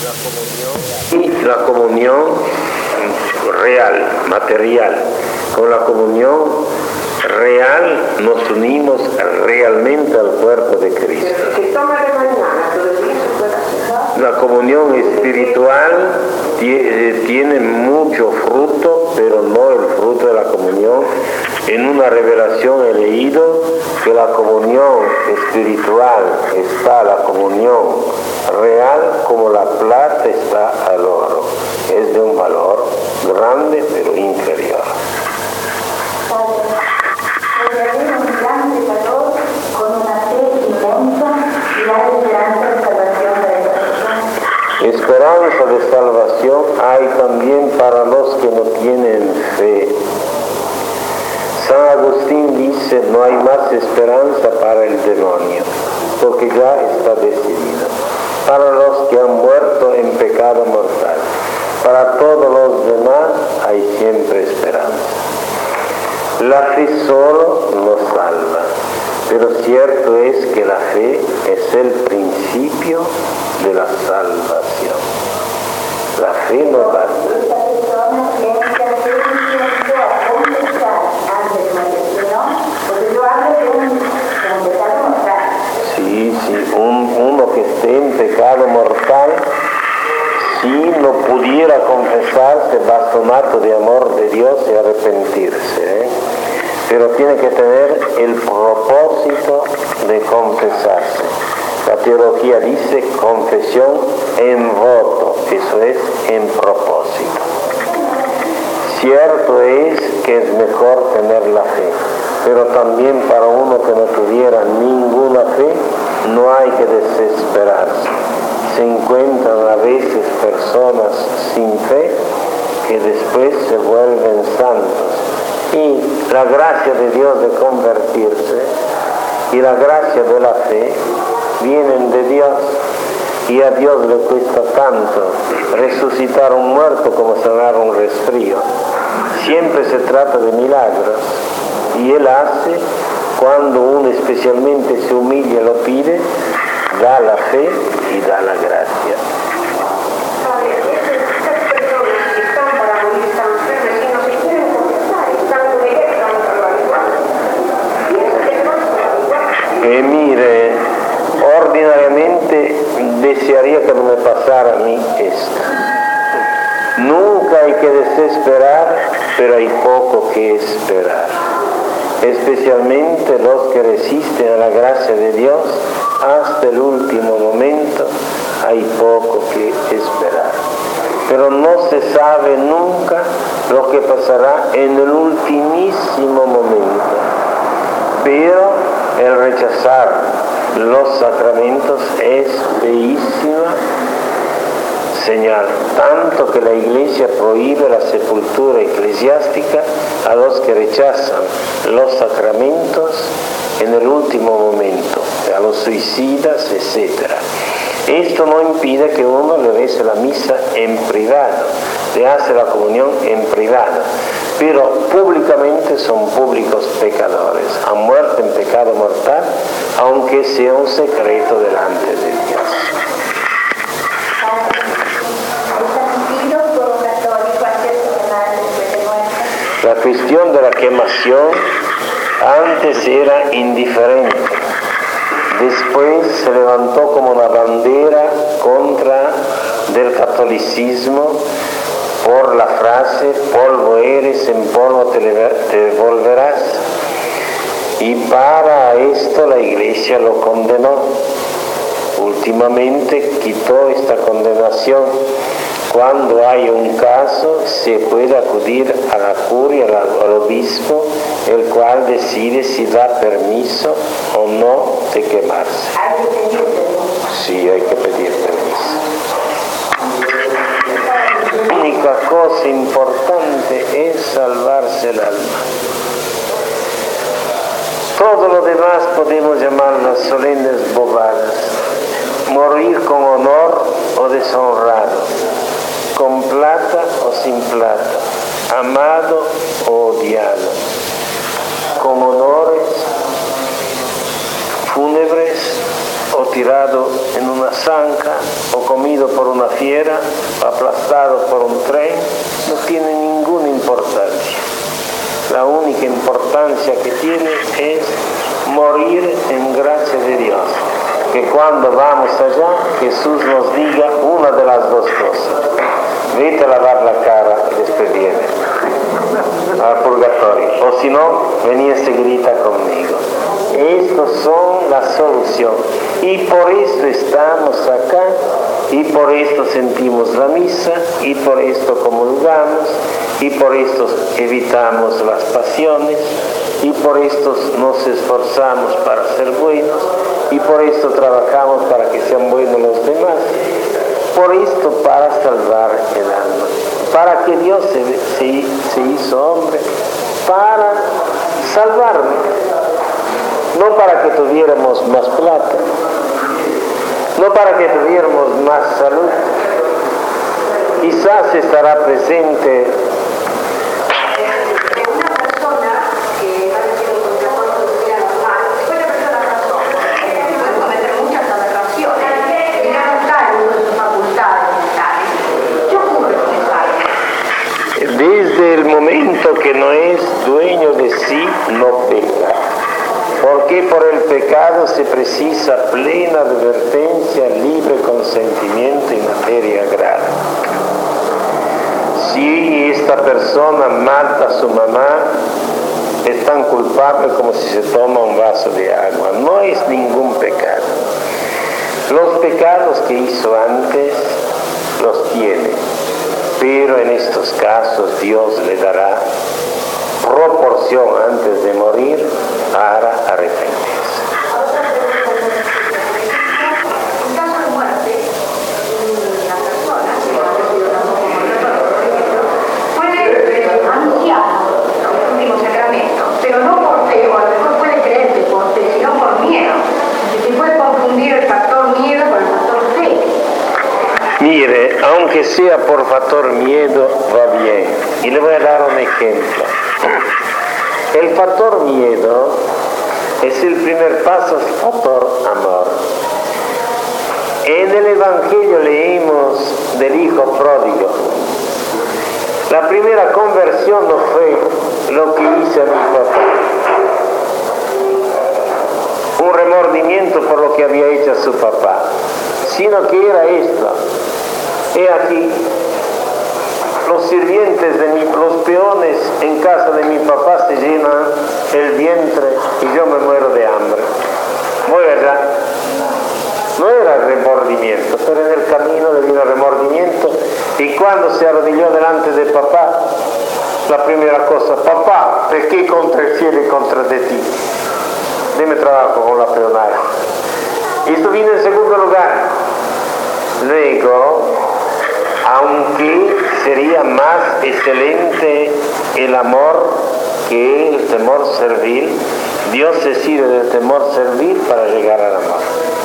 y la comunión real, material. Con la comunión real nos unimos realmente al cuerpo de Cristo. La comunión espiritual tiene mucho fruto, pero no el fruto de la comunión. En una revelación he leído que la comunión espiritual está la comunión real como la plata está al oro. Es de un valor grande, pero inferior. Un gran pecador con una fe inmensa y la esperanza de salvación de esa persona. Esperanza de salvación hay también para los que no tienen fe. San Agustín dice, no hay más esperanza para el demonio, porque ya está decidido. Para los que han muerto en pecado mortal, para todos los demás hay siempre esperanza. La fe solo nos salva, pero cierto es que la fe es el principio de la salvación. La fe nos basta. Esta persona tiene que hacer un tiempo a confesar antes de morir, ¿no? Porque yo hablo de un pecado mortal. Sí, uno que esté en pecado mortal, si no pudiera confesarse, basta un acto de amor de Dios y arrepentirse, pero tiene que tener el propósito de confesarse. La teología dice confesión en voto, eso es en propósito. Cierto es que es mejor tener la fe, pero también para uno que no tuviera ninguna fe, no hay que desesperarse. Se encuentran a veces personas sin fe que después se vuelven santos. Y la gracia de Dios de convertirse y la gracia de la fe vienen de Dios. Y a Dios le cuesta tanto resucitar un muerto como sanar un resfrío. Siempre se trata de milagros. Y Él hace cuando uno especialmente se humilla y lo pide, da la fe y da la gracia. Mire, ordinariamente desearía que no me pasara a mí esto. Nunca hay que desesperar, pero hay poco que esperar. Especialmente los que resisten a la gracia de Dios hasta el último momento, hay poco que esperar. Pero no se sabe nunca lo que pasará en el ultimísimo momento. Pero el rechazar los sacramentos es bellísima señal, tanto que la Iglesia prohíbe la sepultura eclesiástica a los que rechazan los sacramentos en el último momento, a los suicidas, etc. Esto no impide que uno le rece la misa en privado, le hace la comunión en privado, pero públicamente son públicos pecadores, han muerto en pecado mortal, aunque sea un secreto delante de Dios. La cuestión de la quemación antes era indiferente, después se levantó como una bandera contra del catolicismo por la frase polvo eres, en polvo te volverás, y para esto la Iglesia lo condenó. Últimamente quitó esta condenación. Cuando hay un caso se puede acudir a la curia, al obispo, el cual decide si da permiso o no de quemarse. Hay que pedir permiso. Sí, hay que pedir permiso. La única cosa importante es salvarse el alma. Todo lo demás podemos llamarlas solemnes bobadas. Morir con honor o deshonrado, con plata o sin plata, amado o odiado, con honores fúnebres o tirado en una zanja, o comido por una fiera, o aplastado por un tren, no tiene ninguna importancia. La única importancia que tiene es morir en gracia de Dios. Que cuando vamos allá, Jesús nos diga una de las dos cosas. Vete a lavar la cara y después viene al purgatorio. O si no, vení enseguida conmigo. Estos son la solución. Y por esto estamos acá, y por esto sentimos la misa, y por esto comulgamos, y por esto evitamos las pasiones, y por esto nos esforzamos para ser buenos, y por esto trabajamos para que sean buenos los demás. Por esto, para salvar el alma, para que Dios se hizo hombre, para salvarme, no para que tuviéramos más plata, no para que tuviéramos más salud. Quizás estará presente una persona que ha recibido un contrato de vida normal, después la persona pasó, puede cometer muchas aberraciones y no está en uso de sus facultades mentales. ¿Qué ocurre con esa alma? desde el momento que no es dueño de sí, no peca. Porque por el pecado se precisa plena advertencia, libre consentimiento y materia grave. Si esta persona mata a su mamá, es tan culpable como si se toma un vaso de agua. No es ningún pecado. Los pecados que hizo antes los tiene, pero en estos casos Dios le dará proporción antes de morir para arrepentirse. En caso de muerte, la persona que ha recibido puede anunciar los últimos sacramentos, pero no por fe, o a lo mejor puede creerse por fe, sino por miedo. Se puede confundir el factor miedo con el factor fe. Mire, aunque sea por factor miedo, va bien. Y le voy a dar un ejemplo. El factor miedo es el primer paso al factor amor. En el Evangelio leímos del hijo pródigo. La primera conversión no fue lo que hice a mi papá, un remordimiento por lo que había hecho a su papá, sino que era esto. He aquí, los sirvientes los peones en casa de mi papá se llenan el vientre y yo me muero de hambre. Voy allá. No era remordimiento, pero en el camino le vino remordimiento, y cuando se arrodilló delante de papá, la primera cosa: papá, pequé contra el cielo y contra de ti. Deme trabajo con la peonada. Y esto vino en segundo lugar. Luego, aunque sería más excelente el amor que el temor servil, Dios se sirve del temor servil para llegar al amor.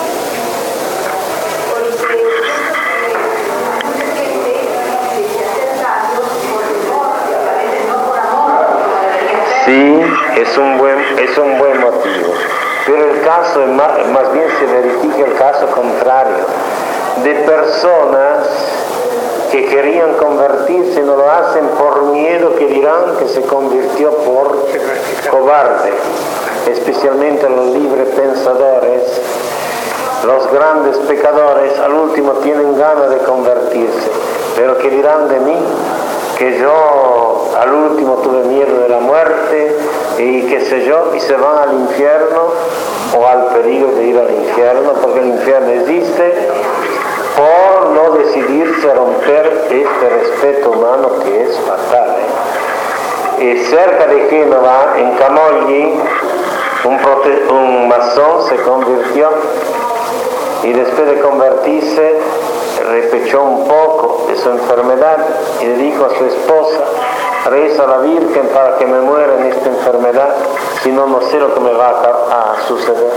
Sí, es un buen motivo, pero el caso es más bien se verifica el caso contrario, de personas que querían convertirse, no lo hacen por miedo que dirán que se convirtió por cobarde, especialmente los libres pensadores, los grandes pecadores, al último tienen ganas de convertirse, pero que dirán de mí que yo al último tuve miedo de la muerte y qué sé yo, y se van al infierno o al peligro de ir al infierno, porque el infierno existe, por no decidirse a romper este respeto humano que es fatal. Cerca de Génova, en Camogli, un masón se convirtió y después de convertirse repechó un poco de su enfermedad y le dijo a su esposa: reza a la Virgen para que me muera en esta enfermedad, si no, no sé lo que me va a suceder.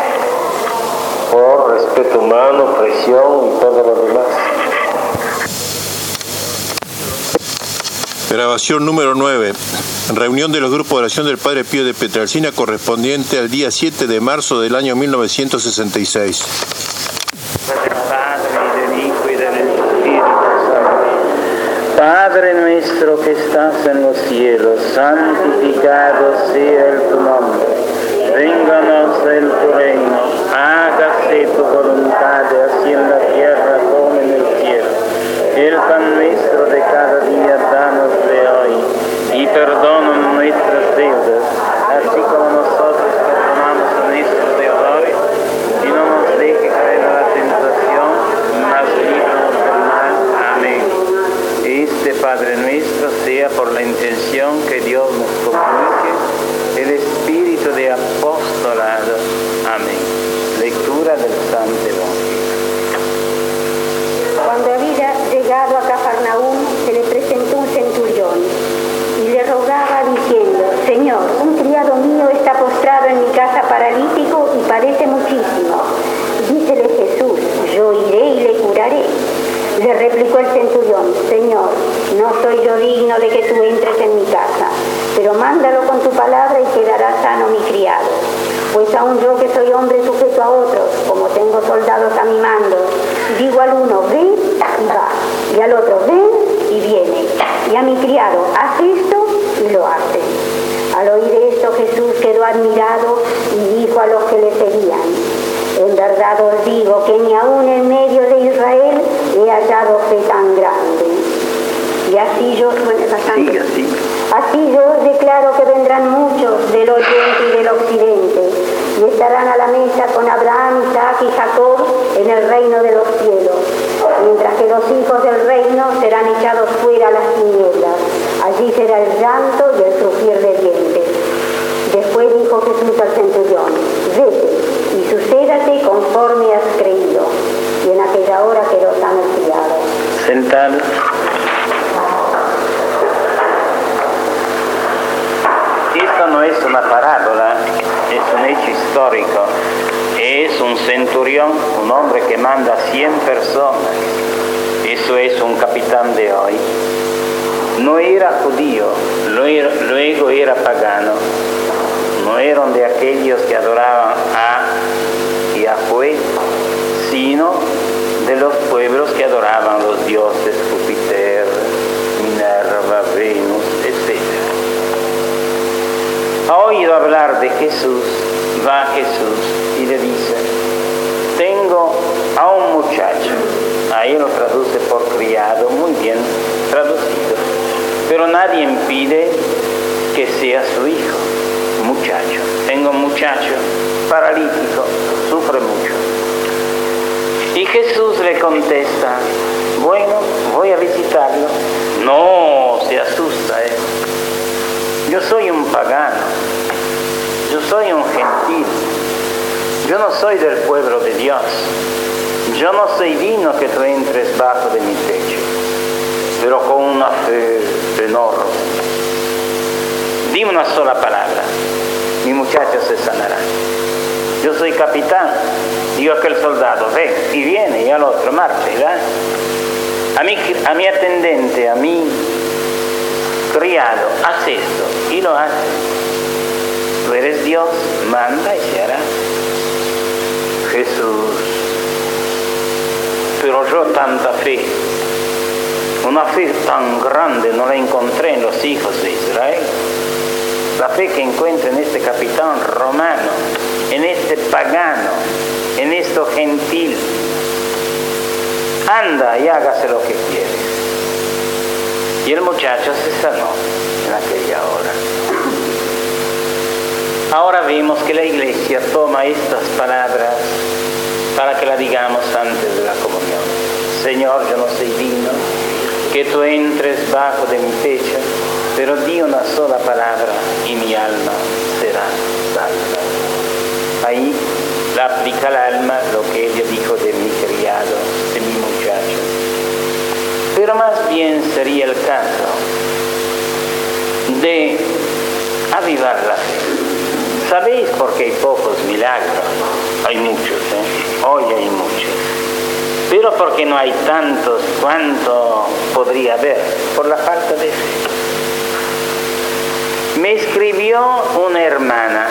Por respeto humano, presión y todo lo demás. Grabación número 9. Reunión de los grupos de oración del Padre Pío de Pietrelcina correspondiente al día 7 de marzo del año 1966. Padre nuestro que estás en los cielos, santificado sea tu nombre. Vénganos tu reino, hágase tu voluntad, así en la tierra como en el cielo. El pan nuestro de cada día danos de hoy, y perdona nuestras deudas, así como nosotros perdonamos a nuestros deudores, y no nos deje caer en la tentación, mas líbranos del mal. Amén. Este Padre nuestro sea por la intención que Dios nos comunique el espíritu de apostolado. Amén. Lectura del Santo Evangelio. Cuando había llegado a Cafarnaúm, se le presentó un centurión y le rogaba diciendo: Señor, un criado mío está postrado en mi casa paralítico y padece muchísimo. Dícele Jesús: yo iré y le curaré. Le replicó el centurión: Señor, no soy yo digno de que tú entres en mi casa, pero mándalo con tu palabra y quedará sano mi criado. Pues aun yo que soy hombre sujeto a otros, como tengo soldados a mi mando, digo al uno: ven y va, y al otro: ven y viene, y a mi criado: haz esto y lo hace. Al oír esto, Jesús quedó admirado y dijo a los que le seguían: en verdad os digo que ni aun en medio de Israel he hallado fe tan grande. Y así yo, así yo declaro que vendrán muchos del oriente y del occidente y estarán a la mesa con Abraham, Isaac y Jacob en el reino de los cielos, mientras que los hijos del reino serán echados fuera a las tinieblas. Allí será el llanto y el crujir de dientes. Después dijo Jesús al centurión: vete y sucédate conforme has creído. Y en aquella hora quedó sano el criado. Sentado. Esto no es una parábola, es un hecho histórico. Es un centurión, un hombre que manda 100 personas. Eso es un capitán de hoy. No era judío, luego era pagano. No eran de aquellos que adoraban a Yahweh, sino de los pueblos que adoraban los dioses Júpiter, Minerva, Venus, etc. Ha oído hablar de Jesús, va Jesús y le dice: tengo a un muchacho. Ahí lo traduce por criado, muy bien traducido, pero nadie impide que sea su hijo. Muchacho, tengo un muchacho paralítico, sufre mucho. Y Jesús le contesta: bueno, voy a visitarlo. No, se asusta, Yo soy un pagano, yo soy un gentil, yo no soy del pueblo de Dios, yo no soy digno que tú entres bajo de mi techo, pero con una fe enorme. Dime una sola palabra, mi muchacho se sanará. Yo soy capitán, digo a aquel soldado: ven, y viene, y al otro: marcha, y va. A mi atendente, a mi criado: haz esto, y lo hace. Tú eres Dios, manda y se hará. Jesús: pero yo tanta fe, una fe tan grande no la encontré en los hijos de Israel. La fe que encuentro en este capitán romano, en este pagano, en esto gentil. Anda y hágase lo que quieres. Y el muchacho se sanó en aquella hora. Ahora vemos que la Iglesia toma estas palabras para que la digamos antes de la comunión. Señor, yo no soy digno que tú entres bajo de mi techo, pero di una sola palabra y mi alma será salva. Ahí la aplica al alma lo que ella dijo de mi criado, de mi muchacho. Pero más bien sería el caso de avivar la fe. ¿Sabéis por qué hay pocos milagros? Hay muchos, hoy hay muchos. pero porque no hay tantos cuanto podría haber, por la falta de fe. Me escribió una hermana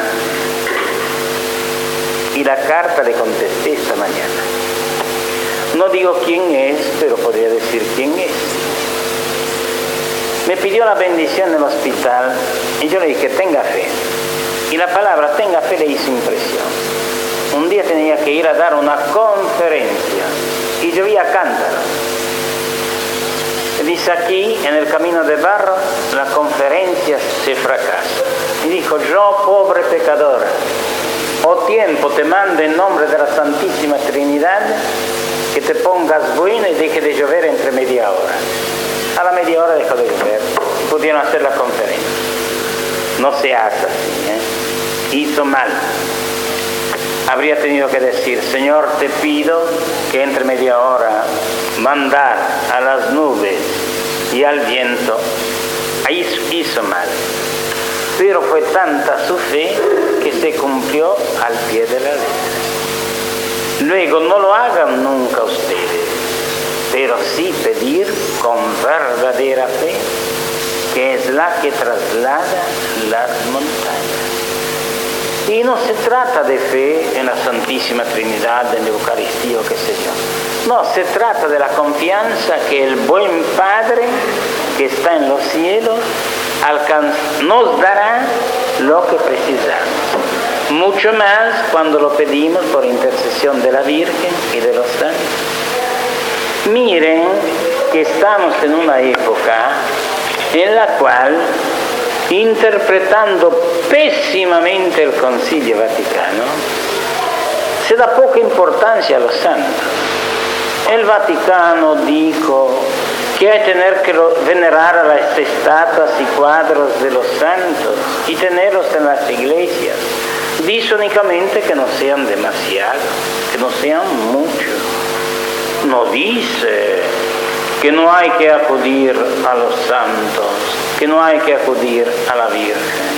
y la carta le contesté esta mañana. No digo quién es, pero podría decir quién es. Me pidió la bendición del hospital y yo le dije, tenga fe. Y la palabra tenga fe le hizo impresión. Un día tenía que ir a dar una conferencia y llovía cántaro. Dice aquí, en el camino de barro, la conferencia se fracasa. Y dijo, yo, pobre pecadora, o tiempo te mando en nombre de la Santísima Trinidad que te pongas buena y deje de llover entre media hora. A la media hora dejó de llover y pudieron hacer la conferencia. No se hace así, hizo mal. Habría tenido que decir, Señor, te pido que entre media hora mandar a las nubes y al viento. Ahí hizo mal. Pero fue tanta su fe que se cumplió al pie de la letra. Luego, no lo hagan nunca ustedes, pero sí pedir con verdadera fe, que es la que traslada las montañas. Y no se trata de fe en la Santísima Trinidad, en la Eucaristía o qué sé yo. No, se trata de la confianza que el buen Padre que está en los cielos nos dará lo que precisamos. Mucho más cuando lo pedimos por intercesión de la Virgen y de los santos. Miren que estamos en una época en la cual, interpretando pésimamente el Concilio Vaticano, se da poca importancia a los santos. El Vaticano dijo que hay que tener que venerar a las estatuas y cuadros de los santos y tenerlos en las iglesias. Dice únicamente que no sean demasiados, que no sean muchos. No dice que no hay que acudir a los santos, que no hay que acudir a la Virgen.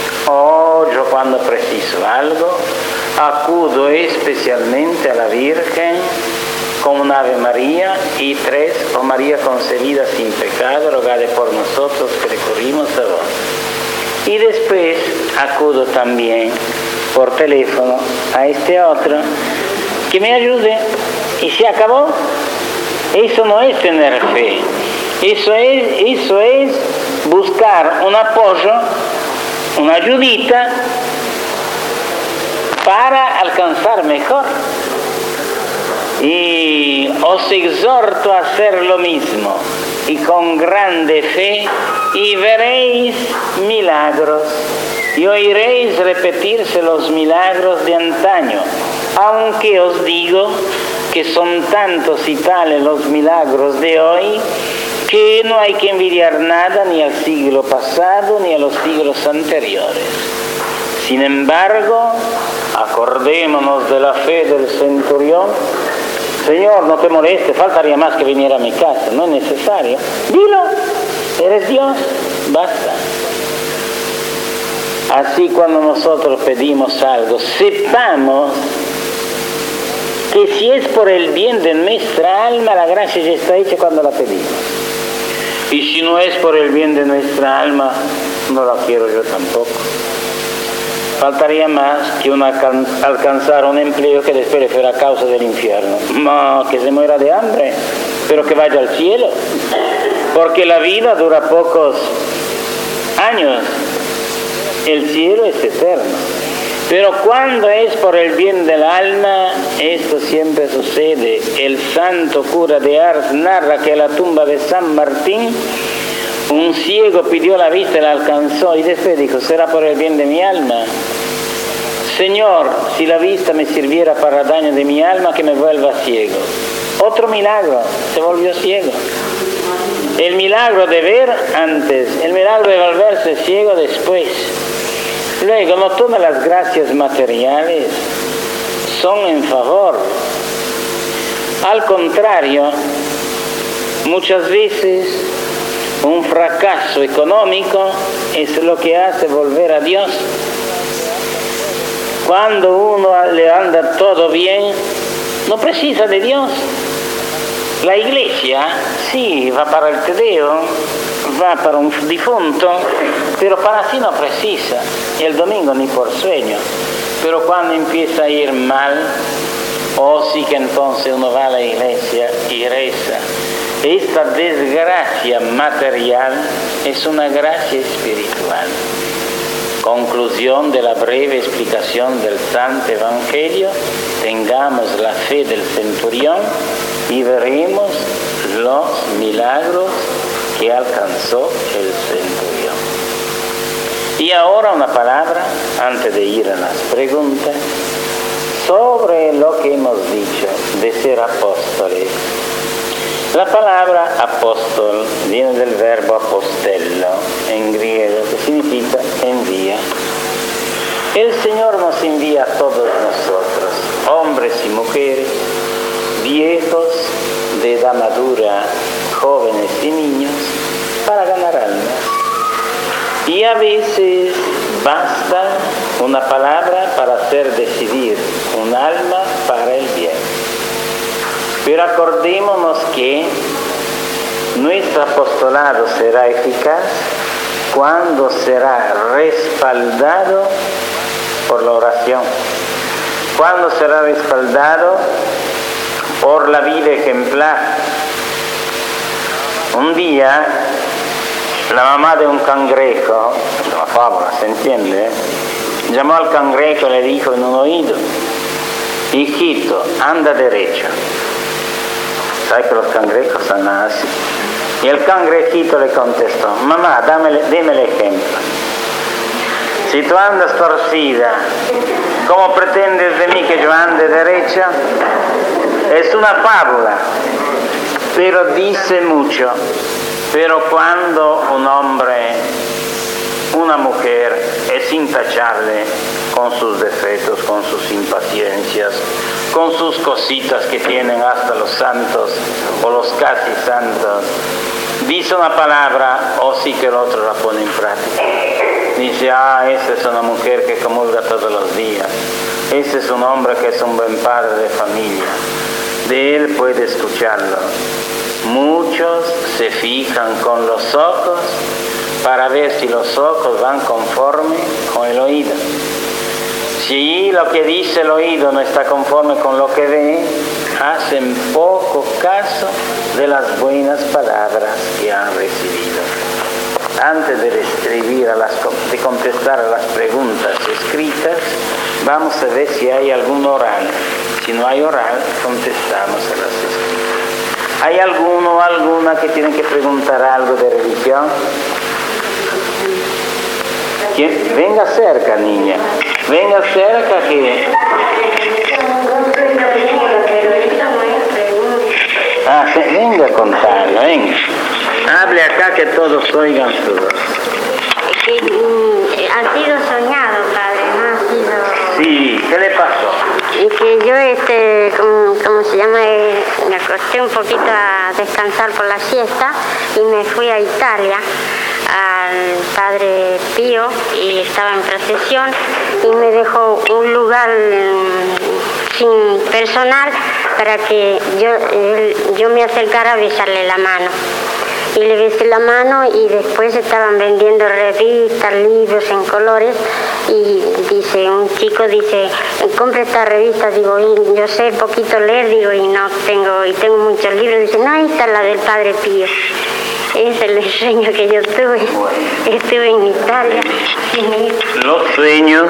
Yo cuando preciso algo, acudo especialmente a la Virgen con un Ave María y 3, oh María concebida sin pecado, rogad por nosotros que recurrimos a vos. Y después acudo también por teléfono a este otro que me ayude y se acabó. Eso no es tener fe, eso es buscar un apoyo, una ayudita para alcanzar mejor. Y os exhorto a hacer lo mismo y con grande fe, y veréis milagros y oiréis repetirse los milagros de antaño, aunque os digo que son tantos y tales los milagros de hoy que no hay que envidiar nada ni al siglo pasado ni a los siglos anteriores. Sin embargo, acordémonos de la fe del centurión. Señor, no te moleste, faltaría más que viniera a mi casa, no es necesario. Dilo, eres Dios, basta. Así cuando nosotros pedimos algo, sepamos que si es por el bien de nuestra alma, la gracia ya está hecha cuando la pedimos. Y si no es por el bien de nuestra alma, no la quiero yo tampoco. Faltaría más que uno alcanzar un empleo que después le fuera causa del infierno. No, que se muera de hambre, pero que vaya al cielo. Porque la vida dura pocos años. El cielo es eterno. Pero cuando es por el bien del alma, esto siempre sucede. El santo cura de Ars narra que a la tumba de San Martín, un ciego pidió la vista y la alcanzó, y después dijo, será por el bien de mi alma. Señor, si la vista me sirviera para daño de mi alma, que me vuelva ciego. Otro milagro, se volvió ciego. El milagro de ver antes, el milagro de volverse ciego después. Luego, no todas las gracias materiales son en favor. Al contrario, muchas veces un fracaso económico es lo que hace volver a Dios. Cuando uno le anda todo bien, no precisa de Dios. La iglesia sí va para el Tedeo, va para un difunto, pero para sí no precisa, y el domingo ni por sueño. Pero cuando empieza a ir mal, sí que entonces uno va a la iglesia y reza. Esta desgracia material es una gracia espiritual. Conclusión de la breve explicación del Santo Evangelio: tengamos la fe del centurión y veremos los milagros que alcanzó el centurión. Y ahora una palabra, antes de ir a las preguntas, sobre lo que hemos dicho de ser apóstoles. La palabra apóstol viene del verbo apostello en griego, que significa envía. El Señor nos envía a todos nosotros, hombres y mujeres, viejos, de edad madura, jóvenes y niños, para ganar almas. Y a veces basta una palabra para hacer decidir un alma para el bien. Pero acordémonos que nuestro apostolado será eficaz cuando será respaldado por la oración, cuando será respaldado por la vida ejemplar. Un día, la mamá de un cangrejo, es una fábula, ¿se entiende? Llamó al cangrejo y le dijo en un oído: hijito, anda derecho. ¿Sabes que los cangrejos son así? Y el cangrejito le contestó: mamá, dime el ejemplo. Si tú andas torcida, ¿cómo pretendes de mí que yo ande derecha? Es una fábula, pero dice mucho. Pero cuando un hombre, una mujer, es intachable con sus defectos, con sus impaciencias, con sus cositas que tienen hasta los santos o los casi santos, dice una palabra, sí que el otro la pone en práctica. Dice: esa es una mujer que comulga todos los días, ese es un hombre que es un buen padre de familia, de él puede escucharlo. Muchos se fijan con los ojos para ver si los ojos van conforme con el oído. Si lo que dice el oído no está conforme con lo que ve, hacen poco caso de las buenas palabras que han recibido. Antes de contestar a las preguntas escritas, vamos a ver si hay algún oral. Si no hay oral, contestamos a las escritas. ¿Hay alguno o alguna que tienen que preguntar algo de religión? ¿Quién? Venga cerca, niña. Venga cerca que... venga a contarlo, venga. Hable acá que todos oigan su voz. Ha sido soñado, padre, ¿no? Ha sido... Sí, ¿qué le pasó? Y que yo, ¿cómo se llama? Me acosté un poquito a descansar por la siesta y me fui a Italia al Padre Pío y estaba en procesión y me dejó un lugar sin personal para que yo me acercara a besarle la mano. Y le besé la mano y después estaban vendiendo revistas, libros en colores y un chico dice, compre esta revista, digo, y yo sé poquito leer, digo, tengo muchos libros, dice, no, esta es la del Padre Pío. Ese es el sueño que yo tuve, estuve en Italia. Los sueños,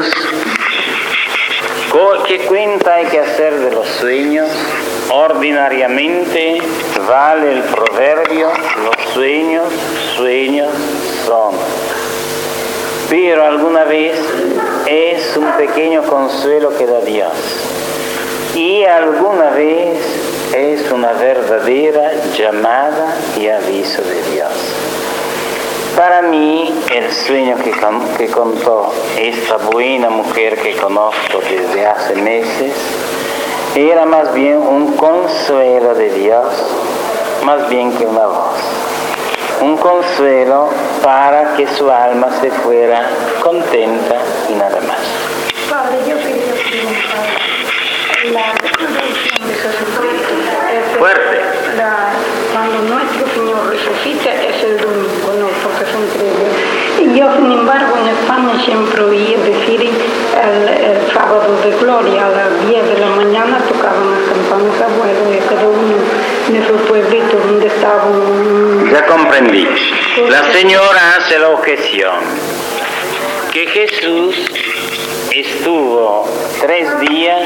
¿qué cuenta hay que hacer de los sueños? Ordinariamente vale el proverbio, los sueños son. Pero alguna vez es un pequeño consuelo que da Dios. Y alguna vez es una verdadera llamada y aviso de Dios. Para mí, el sueño que contó esta buena mujer que conozco desde hace meses era más bien un consuelo de Dios, más bien que una voz. Un consuelo para que su alma se fuera contenta y nada más. Padre, yo quería preguntar, la resurrección de Jesucristo. Fuerte. cuando nuestro Señor resucita es el domingo, no, porque son 3 días. Y yo, sin embargo, en España siempre oía decir el sábado de gloria, a las 10 de la mañana tocaban las campanas abuelos y cada uno de su pueblito donde estaban. Ya comprendí. La señora hace la objeción que Jesús estuvo 3 días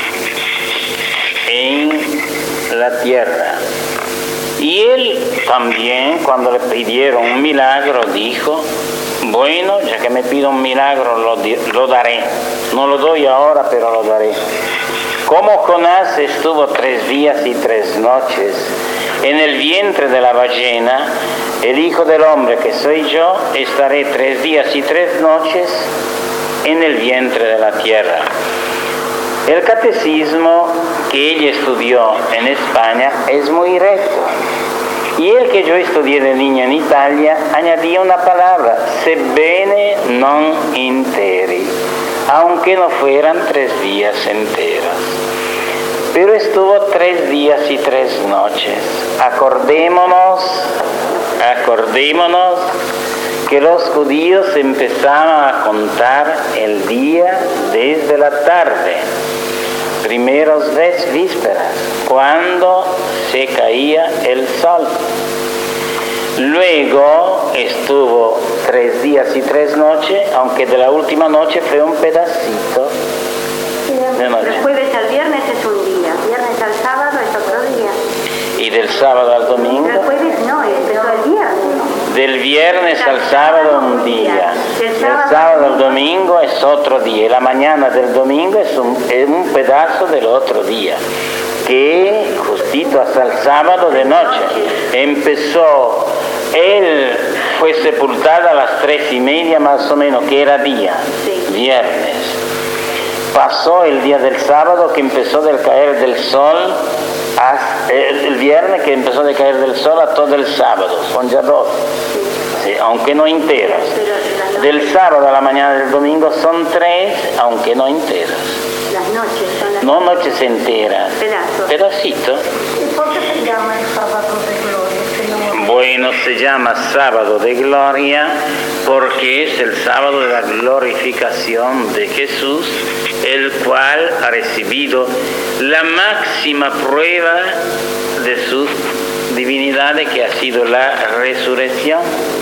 en la tierra. Y él también, cuando le pidieron un milagro, dijo: bueno, ya que me pido un milagro, lo daré. No lo doy ahora, pero lo daré. Como Jonás estuvo 3 días y 3 noches en el vientre de la ballena, el Hijo del Hombre, que soy yo, estaré 3 días y 3 noches en el vientre de la tierra. El catecismo que ella estudió en España es muy recto. Y el que yo estudié de niña en Italia añadía una palabra: sebbene non interi, aunque no fueran 3 días enteros. Pero estuvo 3 días y 3 noches. Acordémonos que los judíos empezaban a contar el día desde la tarde, primeros vísperas, cuando se caía el sol. Luego estuvo 3 días y 3 noches, aunque de la última noche fue un pedacito de noche. Del jueves al viernes es un día, viernes al sábado es otro día. Y del sábado al domingo. El jueves no, empezó el viernes. Del viernes al sábado un día. Del sábado al domingo es otro día. Y la mañana del domingo es un pedazo del otro día. Que justito hasta el sábado de noche empezó. Él fue sepultado a las 3:30 más o menos, que era día, viernes. Pasó el día del sábado, que empezó del caer del sol, el viernes, que empezó de caer del sol, a todo el sábado, son ya 2, sí, aunque no enteros. Del sábado a la mañana del domingo son 3, aunque no enteros. Las noches son las... No noches enteras, pedacito. ¿Y por qué se llama el sábado de gloria? Bueno, se llama sábado de gloria porque es el sábado de la glorificación de Jesús, el cual ha recibido la máxima prueba de su divinidad, que ha sido la resurrección.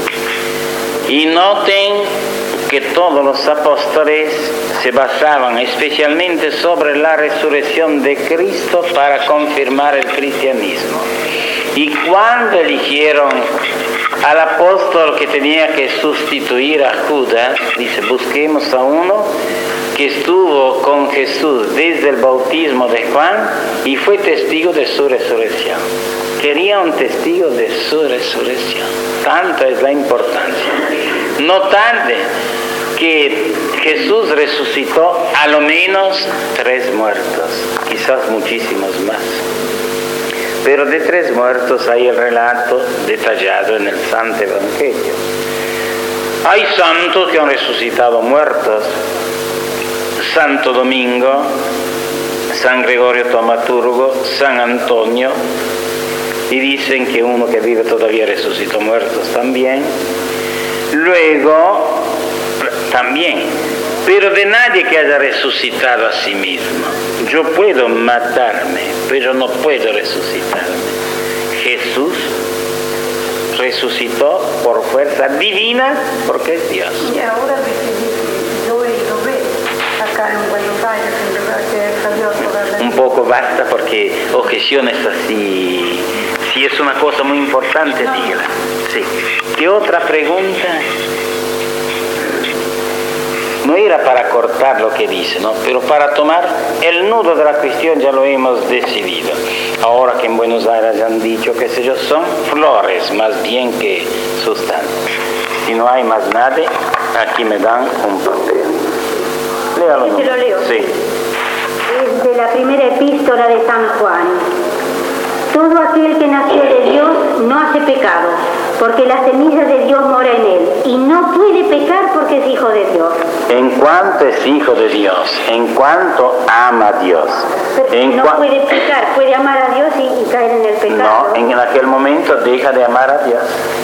Y noten que todos los apóstoles se basaban especialmente sobre la resurrección de Cristo para confirmar el cristianismo. Y cuando eligieron al apóstol que tenía que sustituir a Judas, dice: busquemos a uno que estuvo con Jesús desde el bautismo de Juan y fue testigo de su resurrección. Quería un testigo de su resurrección. Tanta es la importancia. No tarde que Jesús resucitó a lo menos 3 muertos, quizás muchísimos más. Pero de 3 muertos hay el relato detallado en el Santo Evangelio. Hay santos que han resucitado muertos. Santo Domingo, San Gregorio Taumaturgo, San Antonio, y dicen que uno que vive todavía resucitó muertos también. Luego, también, pero de nadie que haya resucitado a sí mismo. Yo puedo matarme, pero no puedo resucitarme. Jesús resucitó por fuerza divina, porque es Dios. Y ahora yo he ido a ver acá en Buenos Aires, en verdad que salió toda la... Un poco basta, porque objeciones así, si es una cosa muy importante, dígala. Sí. ¿Qué otra pregunta? No era para cortar lo que dice, ¿no? Pero para tomar el nudo de la cuestión. Ya lo hemos decidido. Ahora que en Buenos Aires ya han dicho que ellos son flores más bien que sustancias. Si no hay más nada, aquí me dan un papel. Léalo. ¿Se lo leo? Sí. Es de la primera epístola de San Juan. Todo aquel que nació de Dios no hace pecado, porque la semilla de Dios mora en él, y no puede pecar porque es hijo de Dios. En cuanto es hijo de Dios, en cuanto ama a Dios. Pero no puede pecar, puede amar a Dios y caer en el pecado. No, en aquel momento deja de amar a Dios.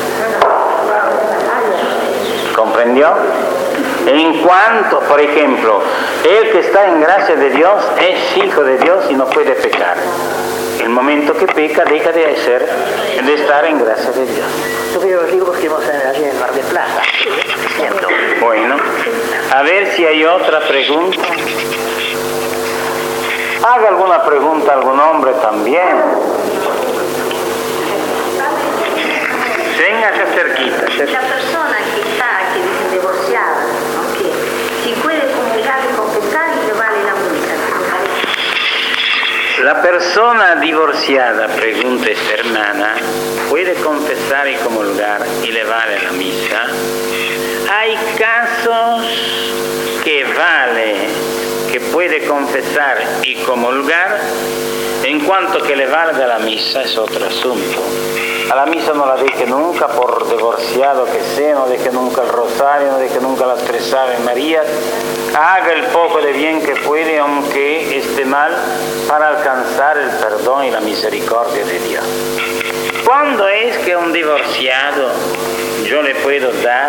¿Comprendió? En cuanto, por ejemplo, el que está en gracia de Dios es hijo de Dios y no puede pecar. El momento que peca deja de estar en gracia de Dios. Yo veo los libros que hemos allí en Mar del Plata. Siento. Bueno, a ver si hay otra pregunta. Haga alguna pregunta a algún hombre también. Venga acá cerquita. La persona que dice divorciada, ¿no? Si puede comulgar y confesar y le vale la multa. La persona divorciada, pregunta esta hermana, puede confesar y comulgar y le vale la misa. Hay casos que puede confesar y comulgar, en cuanto que le valga la misa es otro asunto. A la misa no la deje nunca, por divorciado que sea, no deje nunca el rosario, no deje nunca las 3 Ave Marías. Haga el poco de bien que puede, aunque esté mal, para alcanzar el perdón y la misericordia de Dios. ¿Cuándo es que un divorciado yo le puedo dar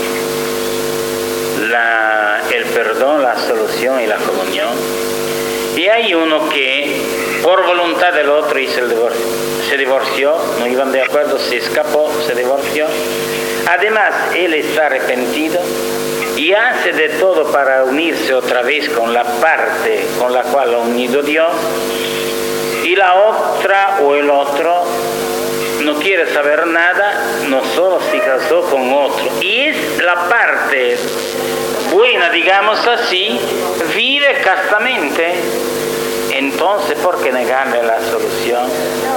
el perdón, la absolución y la comunión? Y hay uno que por voluntad del otro hizo el divorcio, se divorció, no iban de acuerdo, se escapó, se divorció. Además, él está arrepentido y hace de todo para unirse otra vez con la parte con la cual ha unido Dios, y la otra o el otro no quiere saber nada, no solo se casó con otro, y es la parte buena, digamos así, vive castamente. Entonces, ¿por qué negarle la solución?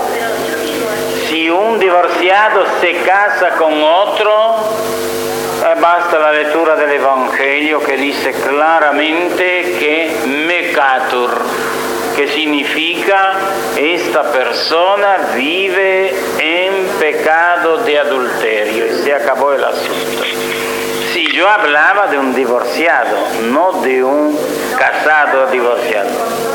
Si un divorciado se casa con otro, basta la lectura del Evangelio que dice claramente que mecatur, que significa esta persona vive en pecado de adulterio, y se acabó el asunto. Si yo hablaba de un divorciado, no de un casado divorciado.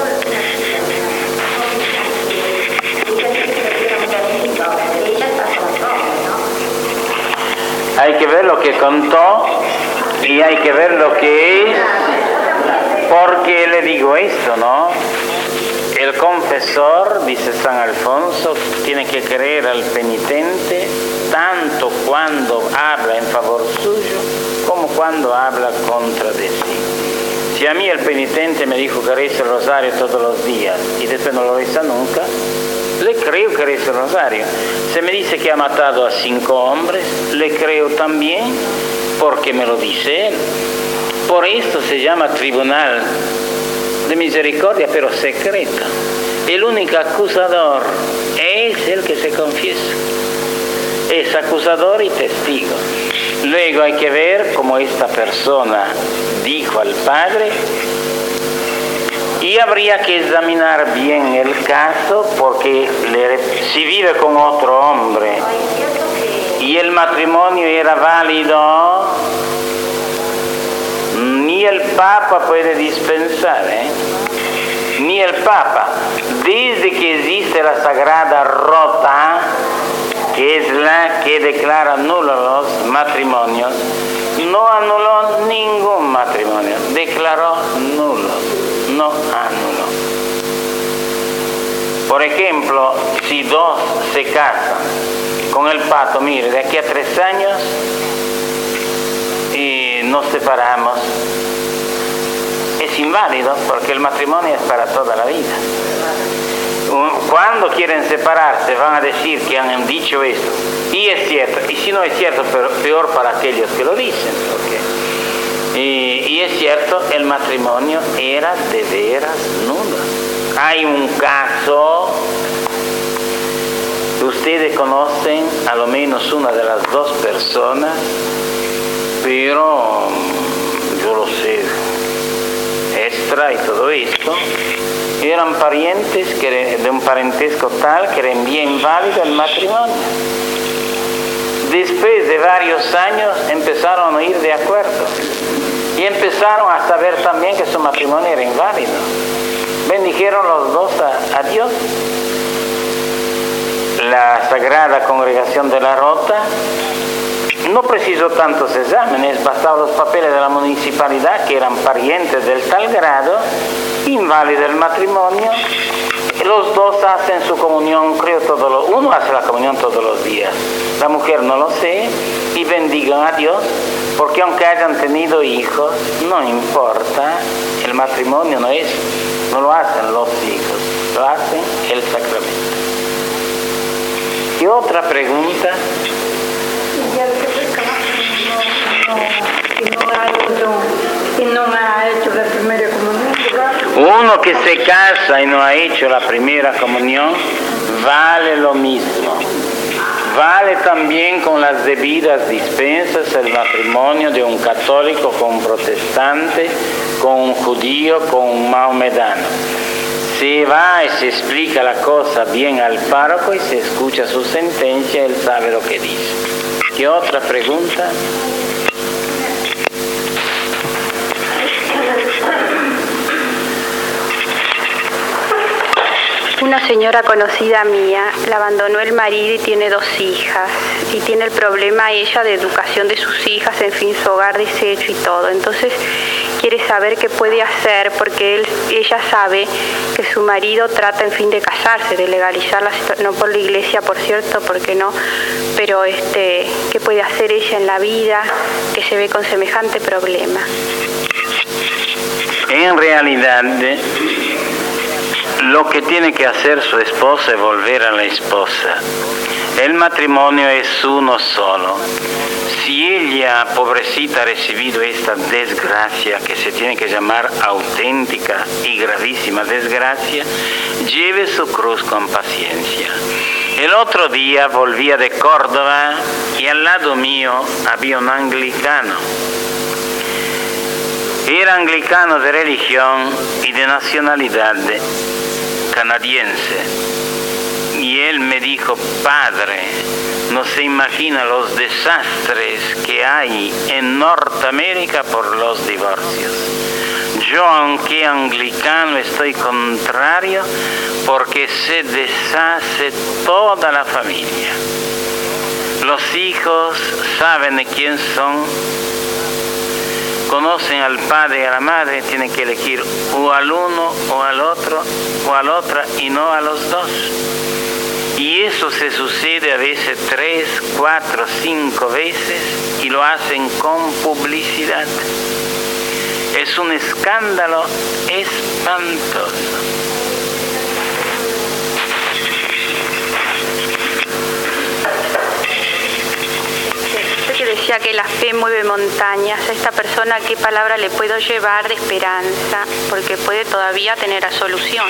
Hay que ver lo que contó y hay que ver lo que es, porque le digo esto, ¿no? El confesor, dice San Alfonso, tiene que creer al penitente tanto cuando habla en favor suyo como cuando habla contra de sí. Si a mí el penitente me dijo que reza el rosario todos los días y después no lo reza nunca, le creo que reza el rosario. Se me dice que ha matado a 5 hombres, le creo también porque me lo dice él. Por esto se llama tribunal de misericordia, pero secreta. El único acusador es el que se confiesa. Es acusador y testigo. Luego hay que ver cómo esta persona dijo al Padre, y habría que examinar bien el caso, porque si vive con otro hombre y el matrimonio era válido, ni el Papa puede dispensar, ni el Papa. Desde que existe la Sagrada Rota, que es la que declara nulos los matrimonios, no anuló ningún matrimonio, declaró nulo, no anuló. Por ejemplo, si 2 se casan con el pacto, mire, de aquí a 3 años y nos separamos, es inválido porque el matrimonio es para toda la vida. Cuando quieren separarse van a decir que han dicho esto, y es cierto, y si no es cierto, pero peor para aquellos que lo dicen, y es cierto, el matrimonio era de veras nulo. Hay un caso, ustedes conocen a lo menos una de las 2 personas, pero yo lo sé, extra y todo esto, eran parientes de un parentesco tal que era bien válido el matrimonio. Después de varios años empezaron a ir de acuerdo. y empezaron a saber también que su matrimonio era inválido. Bendijeron los dos a Dios. La Sagrada Congregación de la Rota no precisó tantos exámenes, bastaban los papeles de la municipalidad que eran parientes del tal grado, inválido el matrimonio. Los dos hacen su comunión, creo, uno hace la comunión todos los días, la mujer no lo sé, y bendigan a Dios, porque aunque hayan tenido hijos, no importa, el matrimonio no lo hacen los hijos, lo hacen el sacramento. ¿Y otra pregunta? Y no ha hecho la primera comunión. Uno que se casa y no ha hecho la primera comunión, vale lo mismo. Vale también con las debidas dispensas el matrimonio de un católico con un protestante, con un judío, con un maomedano. Se va y se explica la cosa bien al párroco y se escucha su sentencia, él sabe lo que dice. ¿Qué otra pregunta? Una señora conocida mía la abandonó el marido y tiene 2 hijas y tiene el problema ella de educación de sus hijas, en fin, su hogar deshecho y todo. Entonces quiere saber qué puede hacer porque ella sabe que su marido trata, en fin, de casarse, de legalizar la situación, no por la iglesia, por cierto, porque no, pero qué puede hacer ella en la vida que se ve con semejante problema. En realidad, lo que tiene que hacer su esposa es volver a la esposa. El matrimonio es uno solo. Si ella, pobrecita, ha recibido esta desgracia, que se tiene que llamar auténtica y gravísima desgracia, lleve su cruz con paciencia. El otro día volvía de Córdoba y al lado mío había un anglicano. Era anglicano de religión y de nacionalidad canadiense. Y él me dijo: padre, no se imagina los desastres que hay en Norteamérica por los divorcios. Yo, aunque anglicano, estoy contrario porque se deshace toda la familia. Los hijos saben de quién son, conocen al padre y a la madre, tienen que elegir o al uno o al otro o a la otra y no a los dos. Y eso se sucede a veces 3, 4, 5 veces y lo hacen con publicidad. Es un escándalo espantoso. Decía que la fe mueve montañas. A esta persona, ¿qué palabra le puedo llevar de esperanza? Porque puede todavía tener solución.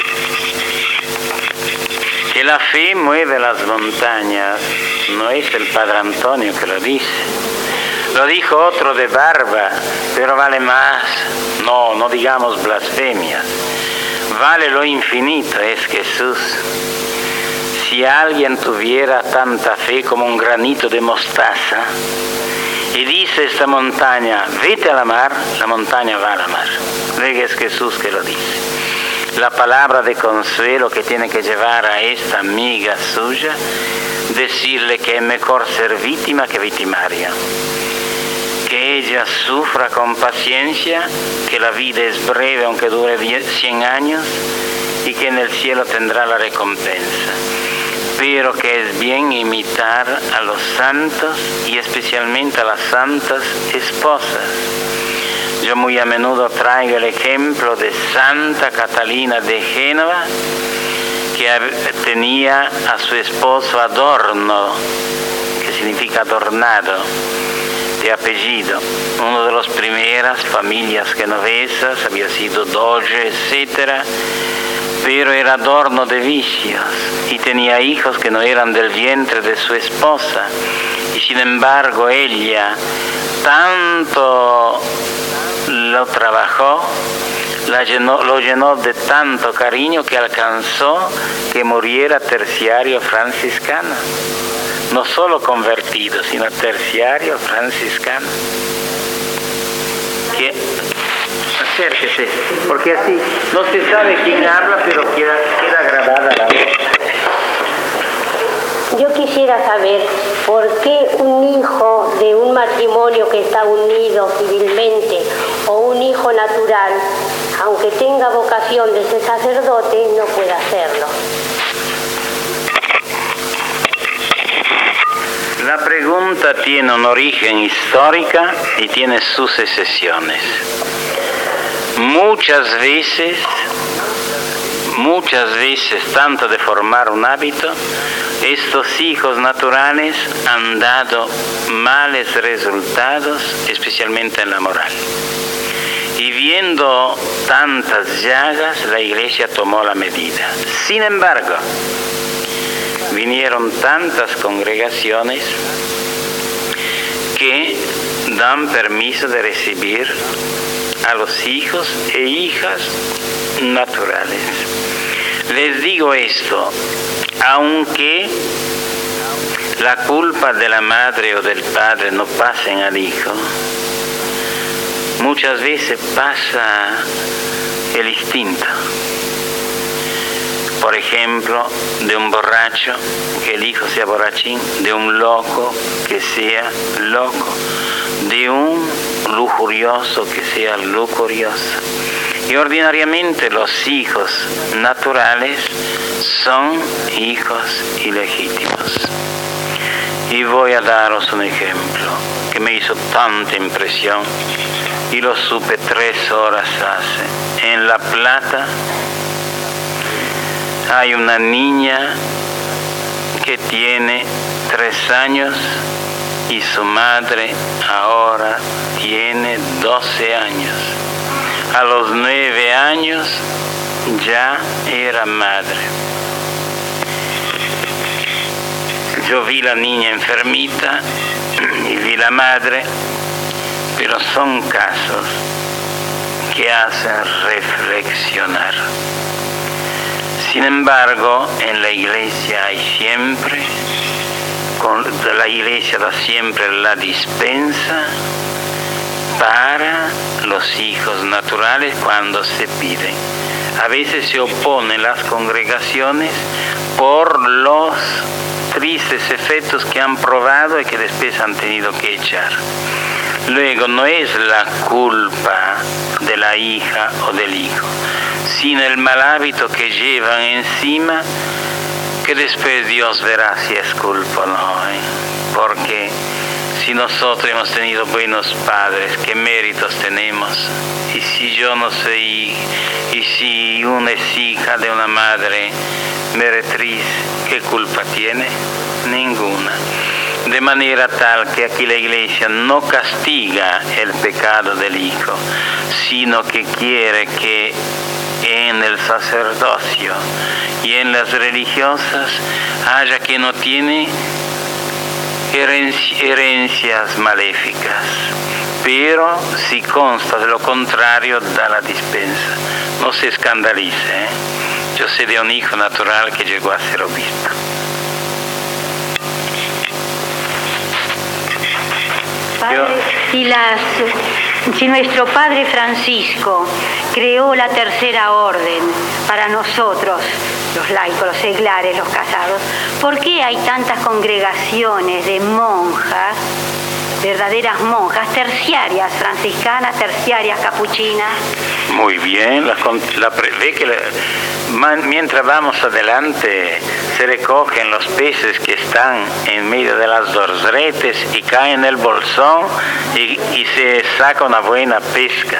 Que la fe mueve las montañas, no es el Padre Antonio que lo dice. Lo dijo otro de barba, pero vale más, no digamos blasfemias. Vale lo infinito, es Jesús. Si alguien tuviera tanta fe como un granito de mostaza, y dice esta montaña, vete a la mar, la montaña va a la mar. Ve que es Jesús que lo dice. La palabra de consuelo que tiene que llevar a esta amiga suya, decirle que es mejor ser víctima que victimaria. Que ella sufra con paciencia, que la vida es breve aunque dure 100 años y que en el cielo tendrá la recompensa. Pero que es bien imitar a los santos y especialmente a las santas esposas. Yo muy a menudo traigo el ejemplo de Santa Catalina de Génova, que tenía a su esposo Adorno, que significa adornado, de apellido. Una de las primeras familias genovesas, había sido doge, etc., pero era adorno de vicios y tenía hijos que no eran del vientre de su esposa. Y sin embargo ella tanto lo trabajó, lo llenó de tanto cariño que alcanzó que muriera terciario franciscano. No solo convertido, sino terciario franciscano. Que acérquese, porque así no se sabe quién habla, pero queda grabada la voz. Yo quisiera saber por qué un hijo de un matrimonio que está unido civilmente o un hijo natural, aunque tenga vocación de ser sacerdote, no puede hacerlo. La pregunta tiene un origen histórico y tiene sus excepciones. Muchas veces, tanto de formar un hábito, estos hijos naturales han dado males resultados, especialmente en la moral. Y viendo tantas llagas, la Iglesia tomó la medida. Sin embargo, vinieron tantas congregaciones que dan permiso de recibir a los hijos e hijas naturales. Les digo esto, aunque la culpa de la madre o del padre no pasen al hijo, muchas veces pasa el instinto. Por ejemplo, de un borracho, que el hijo sea borrachín, de un loco, que sea loco, de un lujurioso, que sea lujurioso. Y ordinariamente los hijos naturales son hijos ilegítimos. Y voy a daros un ejemplo que me hizo tanta impresión y lo supe 3 horas hace. En La Plata hay una niña que tiene 3 años y su madre ahora tiene 12 años. A los 9 años ya era madre. Yo vi la niña enfermita y vi la madre, pero son casos que hacen reflexionar. Sin embargo, en la Iglesia hay siempre, la Iglesia da siempre la dispensa para los hijos naturales cuando se piden. A veces se oponen las congregaciones por los tristes efectos que han probado y que después han tenido que echar. Luego, no es la culpa de la hija o del hijo, sino el mal hábito que llevan encima, que después Dios verá si es culpa o no. Porque si nosotros hemos tenido buenos padres, ¿qué méritos tenemos? Y si yo no soy, y si una es hija de una madre meretriz, ¿qué culpa tiene? Ninguna. De manera tal que aquí la Iglesia no castiga el pecado del hijo, sino que quiere que en el sacerdocio y en las religiosas haya quien no tiene herencias maléficas, pero si consta de lo contrario, da la dispensa. No se escandalice, Yo sé de un hijo natural que llegó a ser obispo. Si nuestro Padre Francisco creó la tercera orden para nosotros, los laicos, los seglares, los casados, ¿por qué hay tantas congregaciones de monjas, verdaderas monjas, terciarias franciscanas, terciarias capuchinas? Muy bien, ve que mientras vamos adelante se recogen los peces que están en medio de las dos redes y caen en el bolsón y se saca una buena pesca.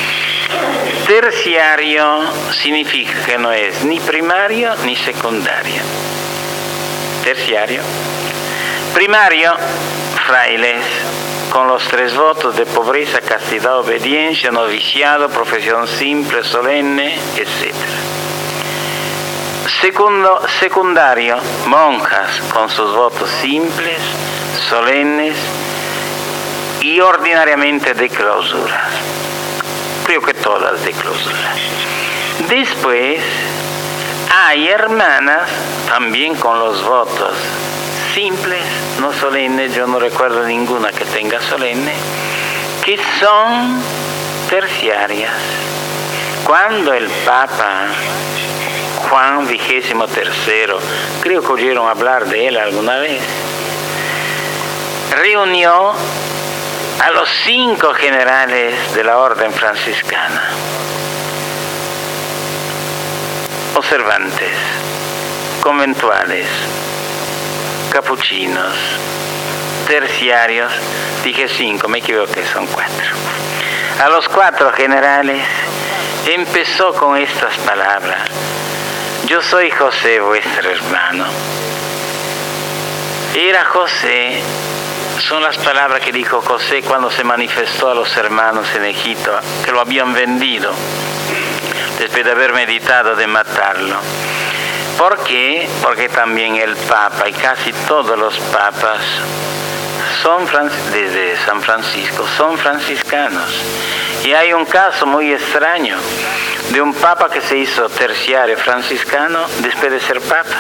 Terciario significa que no es ni primario ni secundario. Terciario. Primario, frailes, con los 3 votos de pobreza, castidad, obediencia, noviciado, profesión simple, solemne, etc. Secundario, monjas con sus votos simples, solemnes y ordinariamente de clausura. Creo que todas de clausura. Después hay hermanas también con los votos simples, no solemnes, yo no recuerdo ninguna que tenga solemne, que son terciarias. Cuando el Papa Juan XXIII, creo que oyeron hablar de él alguna vez, reunió a los 5 generales de la orden franciscana, observantes, conventuales, capuchinos, terciarios, dije 5, me equivoqué, son 4. A los 4 generales empezó con estas palabras: yo soy José, vuestro hermano. Era José, son las palabras que dijo José cuando se manifestó a los hermanos en Egipto, que lo habían vendido, después de haber meditado de matarlo. ¿Por qué? Porque también el Papa y casi todos los papas desde San Francisco son franciscanos. Y hay un caso muy extraño de un papa que se hizo terciario franciscano después de ser papa.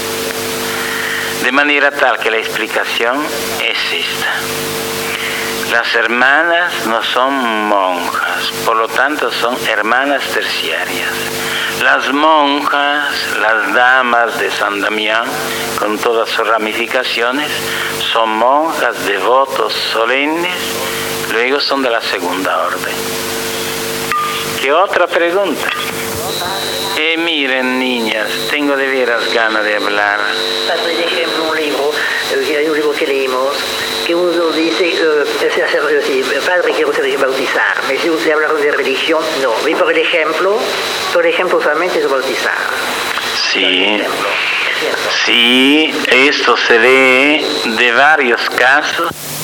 De manera tal que la explicación es esta: las hermanas no son monjas, por lo tanto son hermanas terciarias. Las monjas, las damas de San Damián, con todas sus ramificaciones, son monjas devotos solemnes, luego son de la segunda orden. ¿Qué otra pregunta? Miren, niñas, tengo de veras ganas de hablar. Por ejemplo, hay un libro que leímos, que uno dice, el padre quiero bautizarme, si usted habla de religión, no. Y por ejemplo solamente es bautizar. Sí, esto se ve de varios casos.